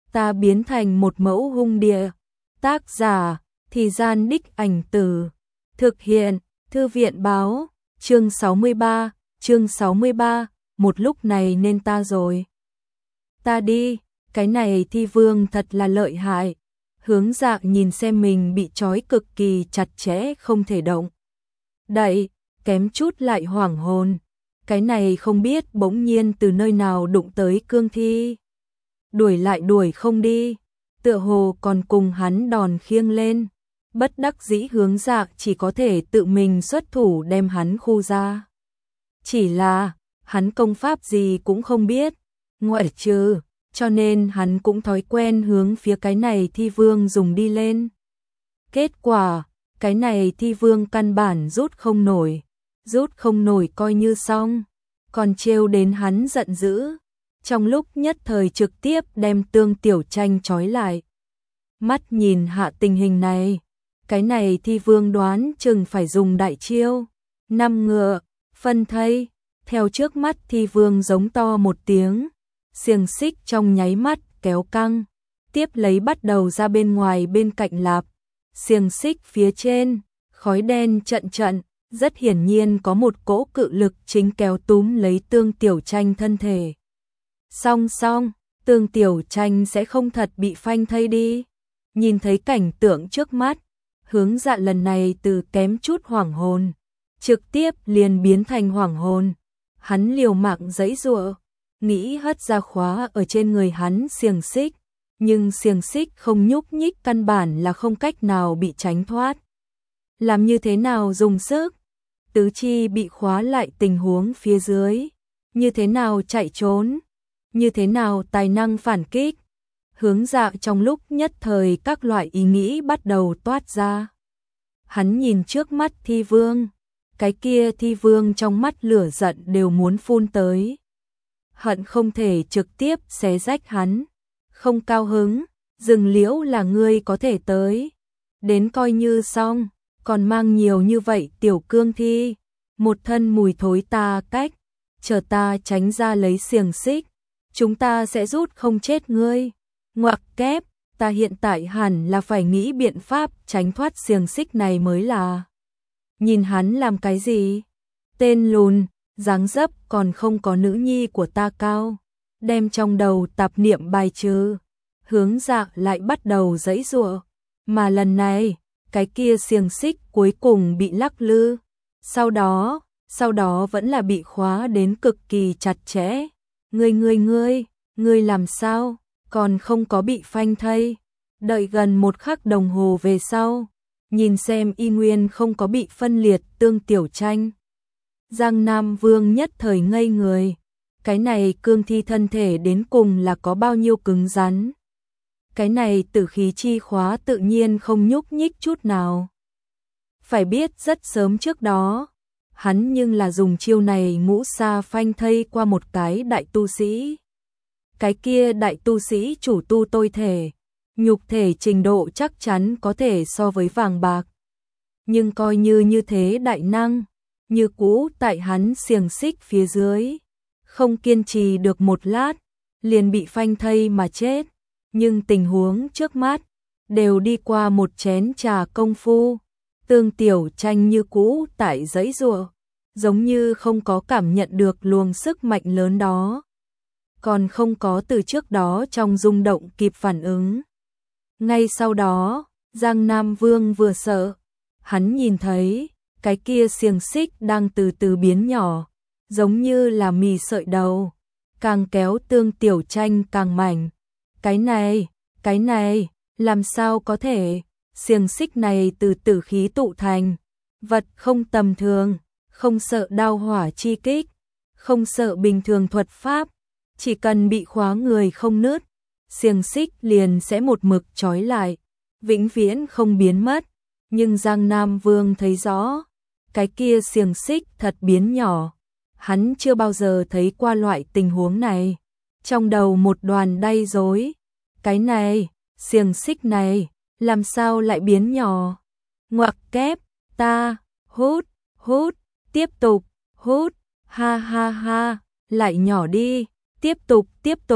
ta biến thành một mẫu hung địa. Tác giả, Thì Gian Đích Ảnh Tử. Thực hiện, Thư viện báo, chương 63, một lúc này nên ta rồi. Ta đi, cái này Thi Vương thật là lợi hại. Hướng Dạ nhìn xem mình bị trói cực kỳ chặt chẽ không thể động đậy, kém chút lại hoảng hồn. Cái này không biết bỗng nhiên từ nơi nào đụng tới cương thi. Đuổi lại đuổi không đi, tựa hồ còn cùng hắn đòn khiêng lên. Bất đắc dĩ Hướng Dạ chỉ có thể tự mình xuất thủ đem hắn khu ra. Chỉ là, hắn công pháp gì cũng không biết, ngoại trừ, cho nên hắn cũng thói quen hướng phía cái này Thi Vương dùng đi lên. Kết quả, cái này Thi Vương căn bản rút không nổi coi như xong, còn trêu đến hắn giận dữ. Trong lúc nhất thời trực tiếp đem Tương Tiểu Tranh trói lại. Mắt nhìn hạ tình hình này, cái này Thi Vương đoán chừng phải dùng đại chiêu, 5 ngựa, phân thây. Theo trước mắt Thi Vương giống to một tiếng, xiềng xích trong nháy mắt kéo căng, tiếp lấy bắt đầu ra bên ngoài bên cạnh lạp. Xiềng xích phía trên, khói đen trận trận, rất hiển nhiên có một cỗ cự lực chính kéo túm lấy Tương Tiểu Tranh thân thể. Song, Tương Tiểu Tranh sẽ không thật bị phanh thây đi. Nhìn thấy cảnh tượng trước mắt, Hướng Dạ lần này từ kém chút hoảng hồn, trực tiếp liền biến thành hoảng hồn. Hắn liều mạng giãy giụa, nghĩ hất ra khóa ở trên người hắn xiềng xích, nhưng xiềng xích không nhúc nhích, căn bản là không cách nào bị tránh thoát. Làm như thế nào dùng sức? Tứ chi bị khóa lại tình huống phía dưới, như thế nào chạy trốn? Như thế nào tài năng phản kích? Hướng Dạ trong lúc nhất thời các loại ý nghĩ bắt đầu toát ra. Hắn nhìn trước mắt Thi Vương, cái kia Thi Vương trong mắt lửa giận đều muốn phun tới. Hận không thể trực tiếp xé rách hắn. Không cao hứng, rừng liễu là ngươi có thể tới. Đến coi như xong, còn mang nhiều như vậy tiểu cương thi. Một thân mùi thối ta cách, chờ ta tránh ra lấy xiềng xích. Chúng ta sẽ rút không chết ngươi. Ngoặc kép, ta hiện tại hẳn là phải nghĩ biện pháp tránh thoát xiềng xích này mới là. Nhìn hắn làm cái gì? Tên lùn, dáng dấp còn không có nữ nhi của ta cao. Đem trong đầu tạp niệm bài trừ. Hướng Dạ lại bắt đầu giãy giụa. Mà lần này, cái kia xiềng xích cuối cùng bị lắc lư. Sau đó vẫn là bị khóa đến cực kỳ chặt chẽ. Ngươi làm sao? Còn không có bị phanh thây. Đợi gần 1 khắc đồng hồ về sau, nhìn xem y nguyên không có bị phân liệt Tương Tiểu Tranh. Giang Nam Vương nhất thời ngây người. Cái này cương thi thân thể đến cùng là có bao nhiêu cứng rắn. Cái này tử khí chi khóa tự nhiên không nhúc nhích chút nào. Phải biết rất sớm trước đó, hắn nhưng là dùng chiêu này ngũ sa phanh thây qua một cái đại tu sĩ. Cái kia đại tu sĩ chủ tu tôi thể, nhục thể trình độ chắc chắn có thể so với vàng bạc. Nhưng coi như thế đại năng, như cũ tại hắn xiềng xích phía dưới, không kiên trì được một lát, liền bị phanh thây mà chết. Nhưng tình huống trước mắt, đều đi qua một chén trà công phu, Tương Tiểu Tranh như cũ tại giãy giụa, giống như không có cảm nhận được luồng sức mạnh lớn đó. Còn không có từ trước đó trong rung động kịp phản ứng. Ngay sau đó, Giang Nam Vương vừa sợ, hắn nhìn thấy, cái kia xiềng xích đang từ từ biến nhỏ, giống như là mì sợi đầu, càng kéo Tương Tiểu Tranh càng mảnh. Cái này, làm sao có thể, xiềng xích này từ tử khí tụ thành, vật không tầm thường, không sợ đao hỏa chi kích, không sợ bình thường thuật pháp, chỉ cần bị khóa người không nứt, xiềng xích liền sẽ một mực trói lại, vĩnh viễn không biến mất. Nhưng Giang Nam Vương thấy rõ, cái kia xiềng xích thật biến nhỏ, hắn chưa bao giờ thấy qua loại tình huống này. Trong đầu một đoàn đay rối, cái này, xiềng xích này, làm sao lại biến nhỏ? Ngoặc kép, ta, hút, tiếp tục, hút, ha, lại nhỏ đi, tiếp tục,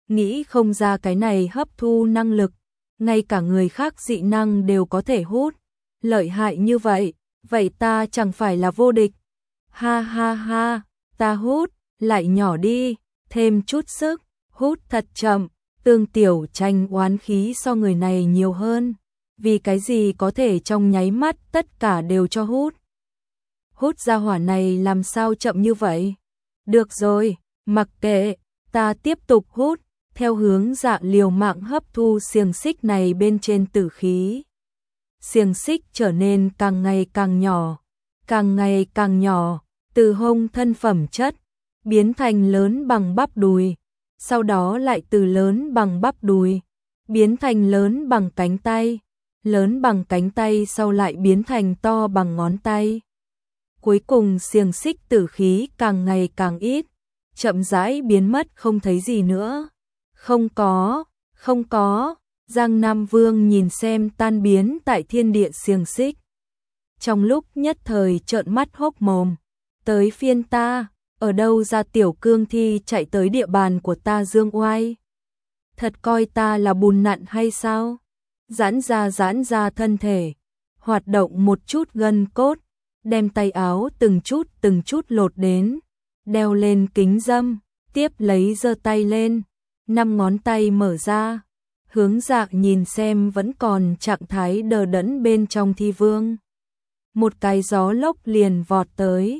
nghĩ không ra cái này hấp thu năng lực, ngay cả người khác dị năng đều có thể hút, lợi hại như vậy, vậy ta chẳng phải là vô địch. Ha ha ha, ta hút, lại nhỏ đi, thêm chút sức, hút thật chậm. Tương Tiểu Tranh oán khí so người này nhiều hơn, vì cái gì có thể trong nháy mắt tất cả đều cho hút. Hút ra hỏa này làm sao chậm như vậy? Được rồi, mặc kệ, ta tiếp tục hút, theo hướng Dạ liều mạng hấp thu xiềng xích này bên trên tử khí. Xiềng xích trở nên càng ngày càng nhỏ, càng ngày càng nhỏ, từ hông thân phẩm chất, biến thành lớn bằng bắp đùi, sau đó lại từ lớn bằng bắp đùi, biến thành lớn bằng cánh tay, lớn bằng cánh tay sau lại biến thành to bằng ngón tay. Cuối cùng xiềng xích tử khí càng ngày càng ít, chậm rãi biến mất không thấy gì nữa. Không có, Giang Nam Vương nhìn xem tan biến tại thiên địa xiềng xích. Trong lúc nhất thời trợn mắt hốc mồm, tới phiên ta, ở đâu ra tiểu cương thi chạy tới địa bàn của ta dương oai? Thật coi ta là bùn nặn hay sao? Giãn ra thân thể, hoạt động một chút gân cốt, đem tay áo từng chút lột đến, đeo lên kính dâm, tiếp lấy giơ tay lên, 5 ngón tay mở ra, hướng Dạ nhìn xem vẫn còn trạng thái đờ đẫn bên trong thi vương. Một cái gió lốc liền vọt tới.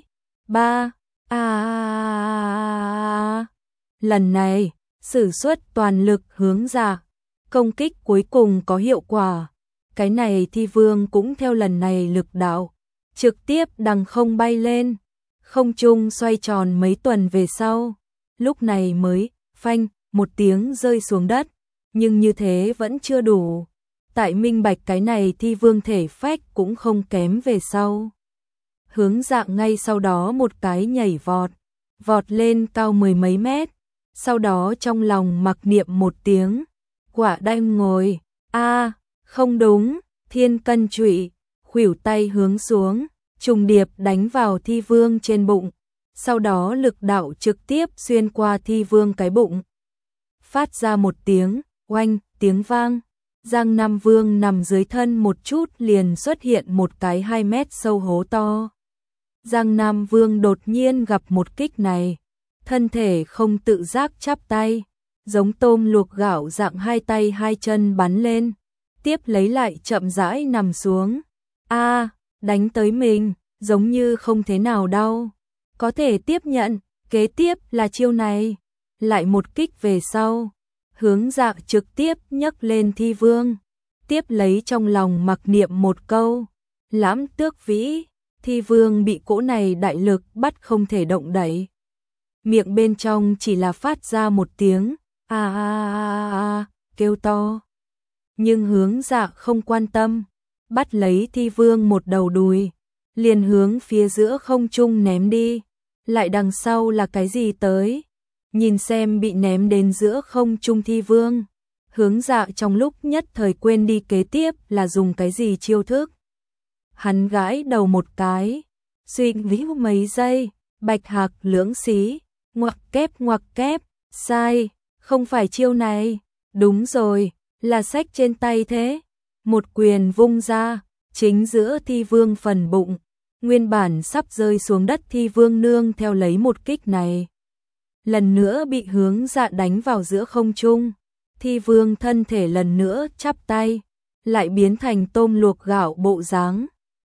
Lần này, sử xuất toàn lực hướng Dạ, công kích cuối cùng có hiệu quả. Cái này thi vương cũng theo lần này lực đạo, trực tiếp đằng không bay lên, không trung xoay tròn mấy tuần về sau, lúc này mới phanh một tiếng rơi xuống đất, nhưng như thế vẫn chưa đủ. Tại minh bạch cái này thi vương thể phách cũng không kém về sau. Hướng Dạ ngay sau đó một cái nhảy vọt lên cao 10 mấy mét, sau đó trong lòng mặc niệm một tiếng, quả đanh ngồi, không đúng, thiên cân trụy, khuỷu tay hướng xuống, trùng điệp đánh vào thi vương trên bụng, sau đó lực đạo trực tiếp xuyên qua thi vương cái bụng. Phát ra một tiếng, oanh, tiếng vang, Giang Nam Vương nằm dưới thân một chút liền xuất hiện một cái 2 mét sâu hố to. Giang Nam Vương đột nhiên gặp một kích này, thân thể không tự giác chắp tay, giống tôm luộc gạo dạng hai tay hai chân bắn lên, tiếp lấy lại chậm rãi nằm xuống. Đánh tới mình, giống như không thế nào đau, có thể tiếp nhận, kế tiếp là chiêu này, lại một kích về sau, hướng Dạ trực tiếp nhấc lên thi vương, tiếp lấy trong lòng mặc niệm một câu, lãm tước vĩ, thi vương bị cỗ này đại lực bắt không thể động đậy. Miệng bên trong chỉ là phát ra một tiếng, kêu to. Nhưng hướng Dạ không quan tâm, bắt lấy thi vương một đầu đùi, liền hướng phía giữa không trung ném đi, lại đằng sau là cái gì tới? Nhìn xem bị ném đến giữa không trung thi vương, hướng Dạ trong lúc nhất thời quên đi kế tiếp là dùng cái gì chiêu thức. Hắn gãi đầu một cái, suy nghĩ mấy giây, bạch hạc lưỡng xí, ngoặc kép, sai, không phải chiêu này, đúng rồi, là sách trên tay thế. Một quyền vung ra, chính giữa thi vương phần bụng, nguyên bản sắp rơi xuống đất thi vương nương theo lấy một kích này. Lần nữa bị hướng Dạ đánh vào giữa không trung, thi vương thân thể lần nữa chắp tay, lại biến thành tôm luộc gạo bộ dáng.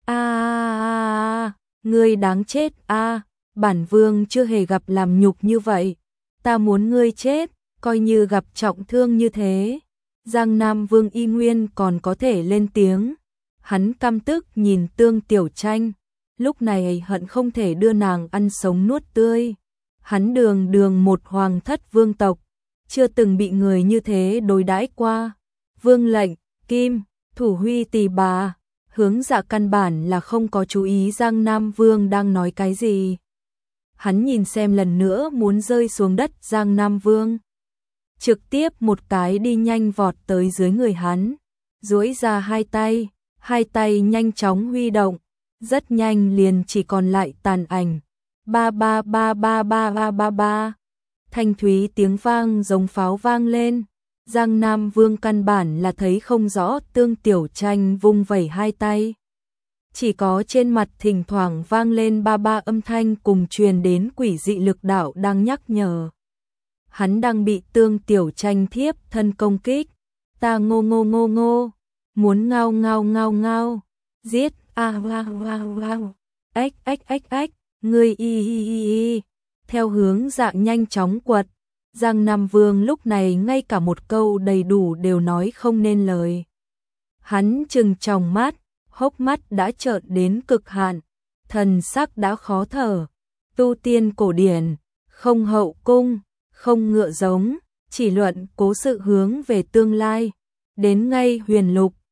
Ngươi đáng chết bản vương chưa hề gặp làm nhục như vậy, ta muốn ngươi chết, coi như gặp trọng thương như thế. Giang Nam Vương y nguyên còn có thể lên tiếng, hắn căm tức nhìn Tương Tiểu Tranh, lúc này hận không thể đưa nàng ăn sống nuốt tươi. Hắn đường một hoàng thất vương tộc, chưa từng bị người như thế đối đãi qua. Vương lệnh, kim, thủ huy tỳ bà, hướng Dạ căn bản là không có chú ý Giang Nam Vương đang nói cái gì. Hắn nhìn xem lần nữa muốn rơi xuống đất Giang Nam Vương, trực tiếp một cái đi nhanh vọt tới dưới người hắn, duỗi ra hai tay nhanh chóng huy động, rất nhanh liền chỉ còn lại tàn ảnh. Ba. thanh thúy tiếng vang giống pháo vang lên. Giang Nam Vương căn bản là thấy không rõ, Tương Tiểu Tranh vung vẩy hai tay. Chỉ có trên mặt thỉnh thoảng vang lên ba ba âm thanh cùng truyền đến quỷ dị lực đạo đang nhắc nhở. Hắn đang bị Tương Tiểu Tranh thiếp thân công kích. Ta ngô ngô ngô ngô, muốn ngao ngao ngao ngao, giết a wow wow wow, ếch ếch ếch ếch, ngươi y. Theo hướng Dạng nhanh chóng quật, Giang Nam Vương lúc này ngay cả một câu đầy đủ đều nói không nên lời. Hắn trừng tròng mắt, hốc mắt đã trợn đến cực hạn, thần sắc đã khó thở. Tu tiên cổ điển, không hậu cung, không ngựa giống, chỉ luận cố sự hướng về tương lai. Đến ngay huyền lục,